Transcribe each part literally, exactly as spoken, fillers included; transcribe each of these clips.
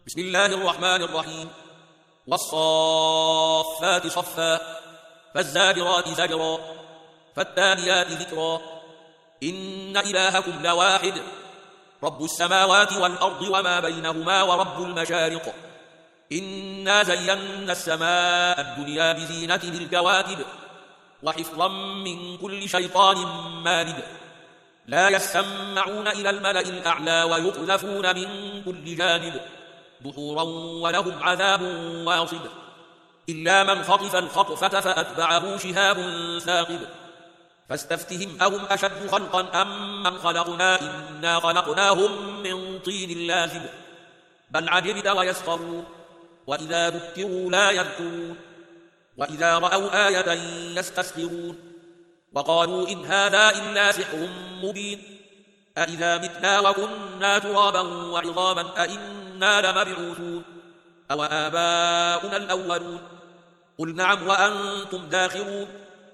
بسم الله الرحمن الرحيم. والصافات صفا فالزاجرات زجرا فالتاليات ذكرا إن إلهكم لواحد رب السماوات والأرض وما بينهما ورب المشارق إنا زينا السماء الدنيا بزينة الكواكب وحفظا من كل شيطان مارد لا يسمعون إلى الملأ الأعلى ويقذفون من كل جانب دحورا ولهم عذاب واصب إلا من خطف الخطفة فأتبعه شهاب ثاقب فاستفتهم أهم أشد خلقا أم من خلقنا إنا خلقناهم من طين لازب بل عجبت ويسخرون وإذا ذكروا لا يذكرون وإذا رأوا آية يستسخرون وقالوا إن هذا إلا سحر مبين أإذا متنا وكنا ترابا وعظاما أإنا لمبعوثون أو آباؤنا الأولون قل نعم وأنتم داخرون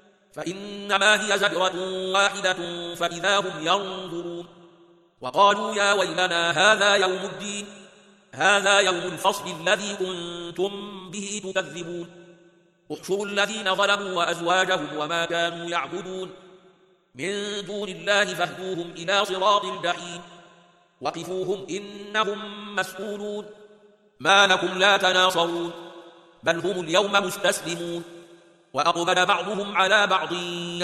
فإنما هي زجرة واحدة فإذا هم ينظرون وقالوا يا ويلنا هذا يوم الدين هذا يوم الفصل الذي كنتم به تكذبون احشروا الذين ظلموا وأزواجهم وما كانوا يعبدون من دون الله فاهدوهم إلى صراط الجحيم وقفوهم إنهم مسؤولون ما لكم لا تناصرون بل هم اليوم مستسلمون وأقبل بعضهم على بعض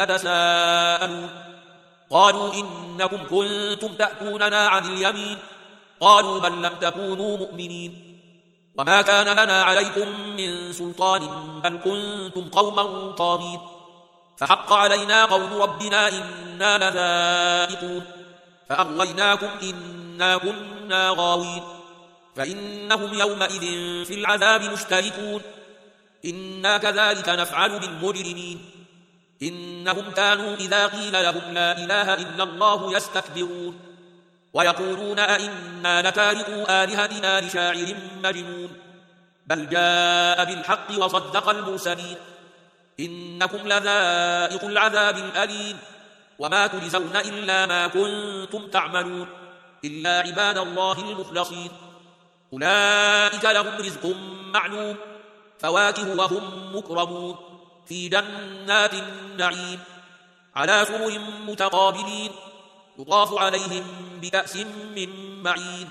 يتساءلون قالوا إنكم كنتم تأتوننا عن اليمين قالوا بل لم تكونوا مؤمنين وما كان لنا عليكم من سلطان بل كنتم قوما طاغين فحق علينا قول ربنا إنا لذائقون فأغويناكم إنا كنا غاوين فإنهم يومئذ في العذاب مشتركون إنا كذلك نفعل بالمجرمين إنهم كانوا إذا قيل لهم لا إله إلا الله يستكبرون ويقولون أئنا لتاركوا آلهتنا لشاعر مجنون بل جاء بالحق وصدق المرسلين إنكم لذائق العذاب الأليم وما تجزون إلا ما كنتم تعملون إلا عباد الله المخلصين أولئك لهم رزق معلوم فواكه وهم مكرمون في جنات النعيم على سرر متقابلين يطاف عليهم بكأس من معين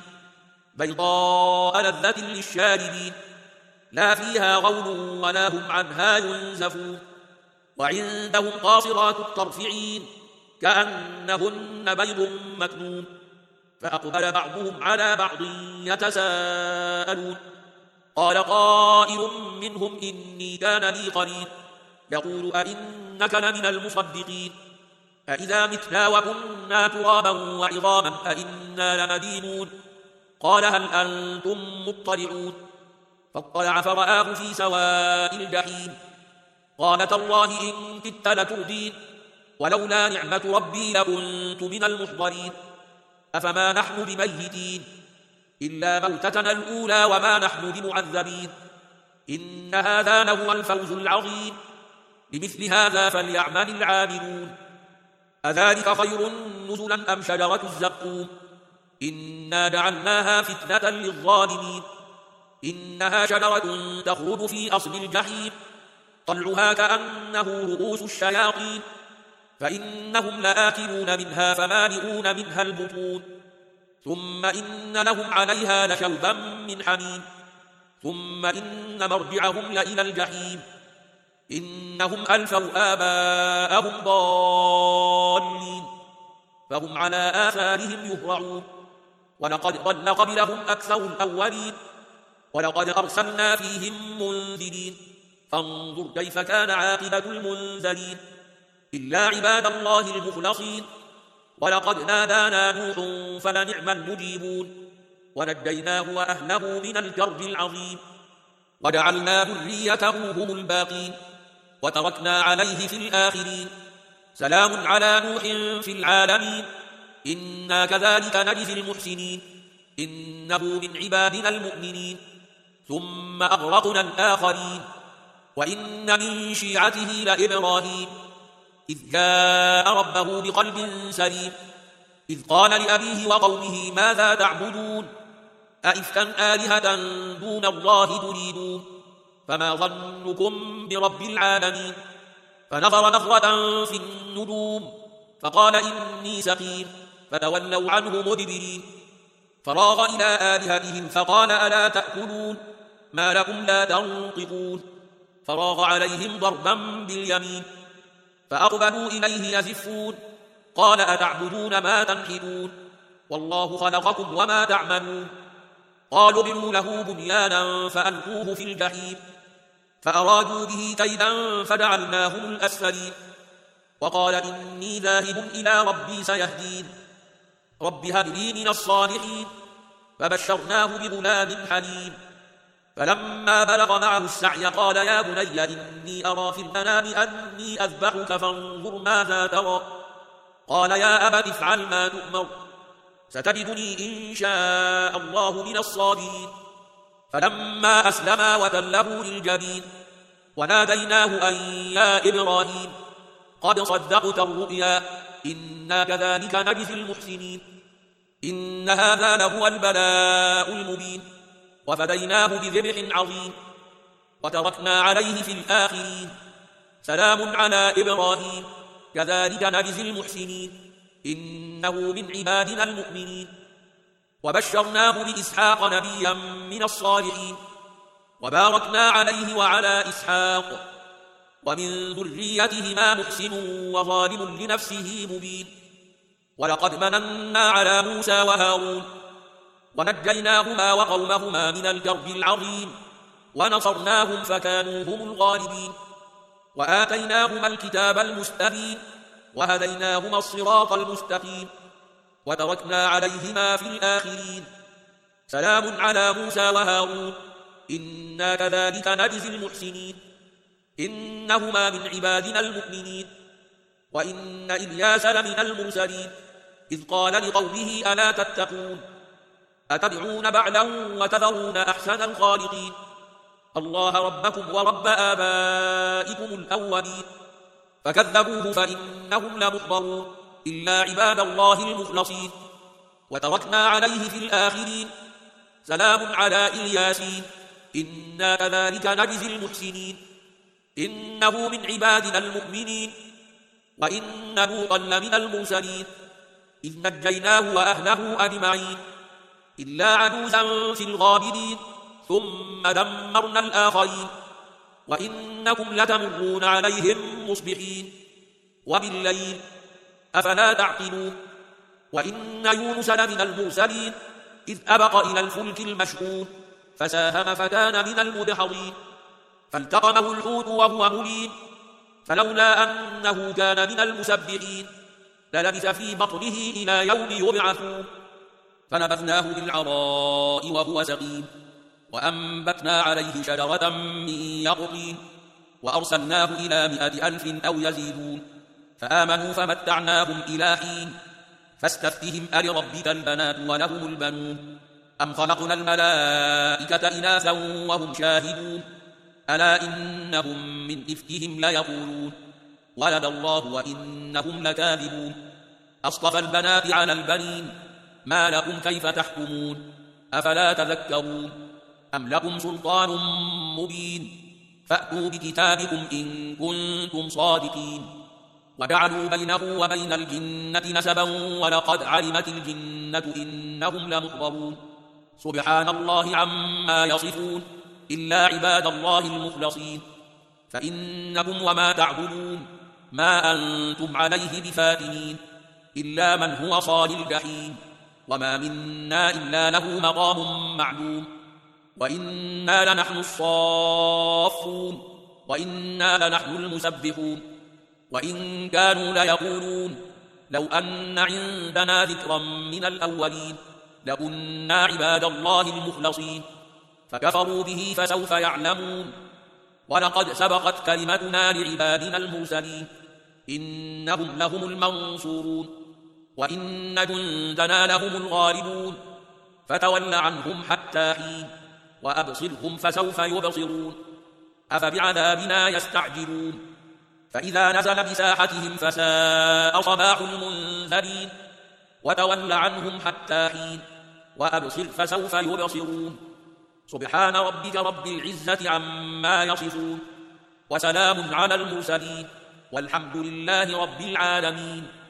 بيضاء لذة للشاربين لا فيها غول ولا هم عنها ينزفون وعندهم قاصرات الطرف عين كأنهن بيض مكنون فأقبل بعضهم على بعض يتساءلون قال قائل منهم إني كان لي قرين يقول أئنك لمن المصدقين أئذا متنا وكنا ترابا وعظاما أئنا لمدينون قال هل أنتم مطلعون فاطلع فرآه في سواء الجحيم قال تالله إن كدت لتردين ولولا نعمة ربي لكنت من المحضرين أفما نحن بميتين إلا موتتنا الأولى وما نحن بمعذبين إن هذا لهو الفوز العظيم لمثل هذا فليعمل العاملون أذلك خير نزلا أم شجرة الزقوم إنا جعلناها فتنة للظالمين إنها شجرة تخرج في أصل الجحيم طلعها كأنه رؤوس الشياطين فإنهم لآكلون منها فمالئون منها البطون ثم إن لهم عليها لشوبا من حميم ثم إن مرجعهم لإلى الجحيم إنهم ألفوا آباءهم ضالين فهم على آثارهم يهرعون ولقد ضل قبلهم أكثر الأولين ولقد أرسلنا فيهم منذرين فانظر كيف كان عاقبة المنذرين إلا عباد الله المخلصين ولقد نادانا نوح فلنعم المجيبون ونجيناه وأهله من الكرب العظيم وجعلنا ذريته هم الباقين وتركنا عليه في الآخرين سلام على نوح في العالمين إنا كذلك نجزي المحسنين إنه من عبادنا المؤمنين ثم أغرقنا الآخرين وإن من شيعته لإبراهيم إذ جاء ربه بقلب سليم إذ قال لأبيه وقومه ماذا تعبدون أئفكا آلهة دون الله تريدون فما ظنكم برب العالمين فنظر نظرة في النجوم فقال إني سقيم فتولوا عنه مدبرين فراغ إلى آلهتهم فقال ألا تأكلون ما لكم لا تنطقون فراغ عليهم ضربا باليمين فأقبلوا إليه يزفون قال أتعبدون ما تنحتون والله خلقكم وما تعملون قالوا ابنوا له بنيانا فألقوه في الجحيم فأرادوا به كيدا فجعلناهم الأسفلين وقال إني ذاهب إلى ربي سيهدين رب هب لي من الصالحين فبشرناه بغلام حليم فلما بلغ معه السعي قال يا بني إني أرى في المنام أني أذبحك فانظر ماذا ترى قال يا أبت افعل ما تؤمر ستجدني إن شاء الله من الصابرين فلما أسلما وتله للجبين وناديناه أن يا إبراهيم قد صدقت الرؤيا إنا كذلك نجزي المحسنين إن هذا لهو البلاء المبين وفديناه بذبح عظيم وتركنا عليه في الآخرين سلام على إبراهيم كذلك نجزي المحسنين إنه من عبادنا المؤمنين وبشرناه بإسحاق نبيا من الصالحين وباركنا عليه وعلى إسحاق ومن ذريتهما محسن وظالم لنفسه مبين ولقد مننا على موسى وهارون ونجيناهما وقومهما من الكرب العظيم ونصرناهم فكانوا هم الغالبين وآتيناهما الكتاب المستبين وهديناهما الصراط المستقيم وتركنا عليهما في الآخرين سلام على موسى وهارون إنا كذلك نجزي المحسنين إنهما من عبادنا المؤمنين وإن إلياس لمن المرسلين إذ قال لقومه ألا تتقون أتدعون بعلا وتذرون أحسن الخالقين الله ربكم ورب آبائكم الأولين فكذبوه فإنهم لمحضرون إلا عباد الله المخلصين وتركنا عليه في الآخرين سلام على إلياسين إنا كذلك نجزي المحسنين إنه من عبادنا المؤمنين وإن لوطا لمن المرسلين إذ نجيناه وأهله أجمعين إلا عجوزا في الغابرين ثم دمرنا الآخرين وإنكم لتمرون عليهم مصبحين وبالليل أفلا تعقلون وإن يونس لمن المرسلين إذ أبق إلى الفلك المشحون فساهم فكان من المدحضين فالتقمه الحوت وهو مليم فلولا أنه كان من المسبحين للبث في بطنه إلى يوم يبعثون فنبذناه بالعراء وهو سقيم وأنبتنا عليه شجرة من يقطين وأرسلناه إلى مائة ألف أو يزيدون فآمنوا فمتعناهم إلى حين فاستفتهم ألربك البنات ولهم البنون أم خلقنا الملائكة إناثا وهم شاهدون ألا إنهم من إفكهم ليقولون ولد الله وإنهم لكاذبون أصطفى البنات على البنين ما لكم كيف تحكمون أفلا تذكرون أم لكم سلطان مبين فأتوا بكتابكم إن كنتم صادقين وجعلوا بينه وبين الجنة نسبا ولقد علمت الجنة إنهم لمحضرون سبحان الله عما يصفون إلا عباد الله المخلصين فإنكم وما تعبدون ما أنتم عليه بفاتنين إلا من هو صال الجحيم وما منا إلا له مقام معلوم وإنا لنحن الصافون وإنا لنحن المسبحون وإن كانوا ليقولون لو أن عندنا ذكرا من الأولين لكنا عباد الله المخلصين فكفروا به فسوف يعلمون ولقد سبقت كلمتنا لعبادنا المرسلين إنهم لهم المنصورون وإن جندنا لهم الغالبون فتول عنهم حتى حين وأبصرهم فسوف يبصرون أفبعذابنا يستعجلون فإذا نزل بساحتهم فساء صباح المنذرين وتول عنهم حتى حين وأبصر فسوف يبصرون سبحان ربك رب العزة عما يصفون وسلام على المرسلين والحمد لله رب العالمين.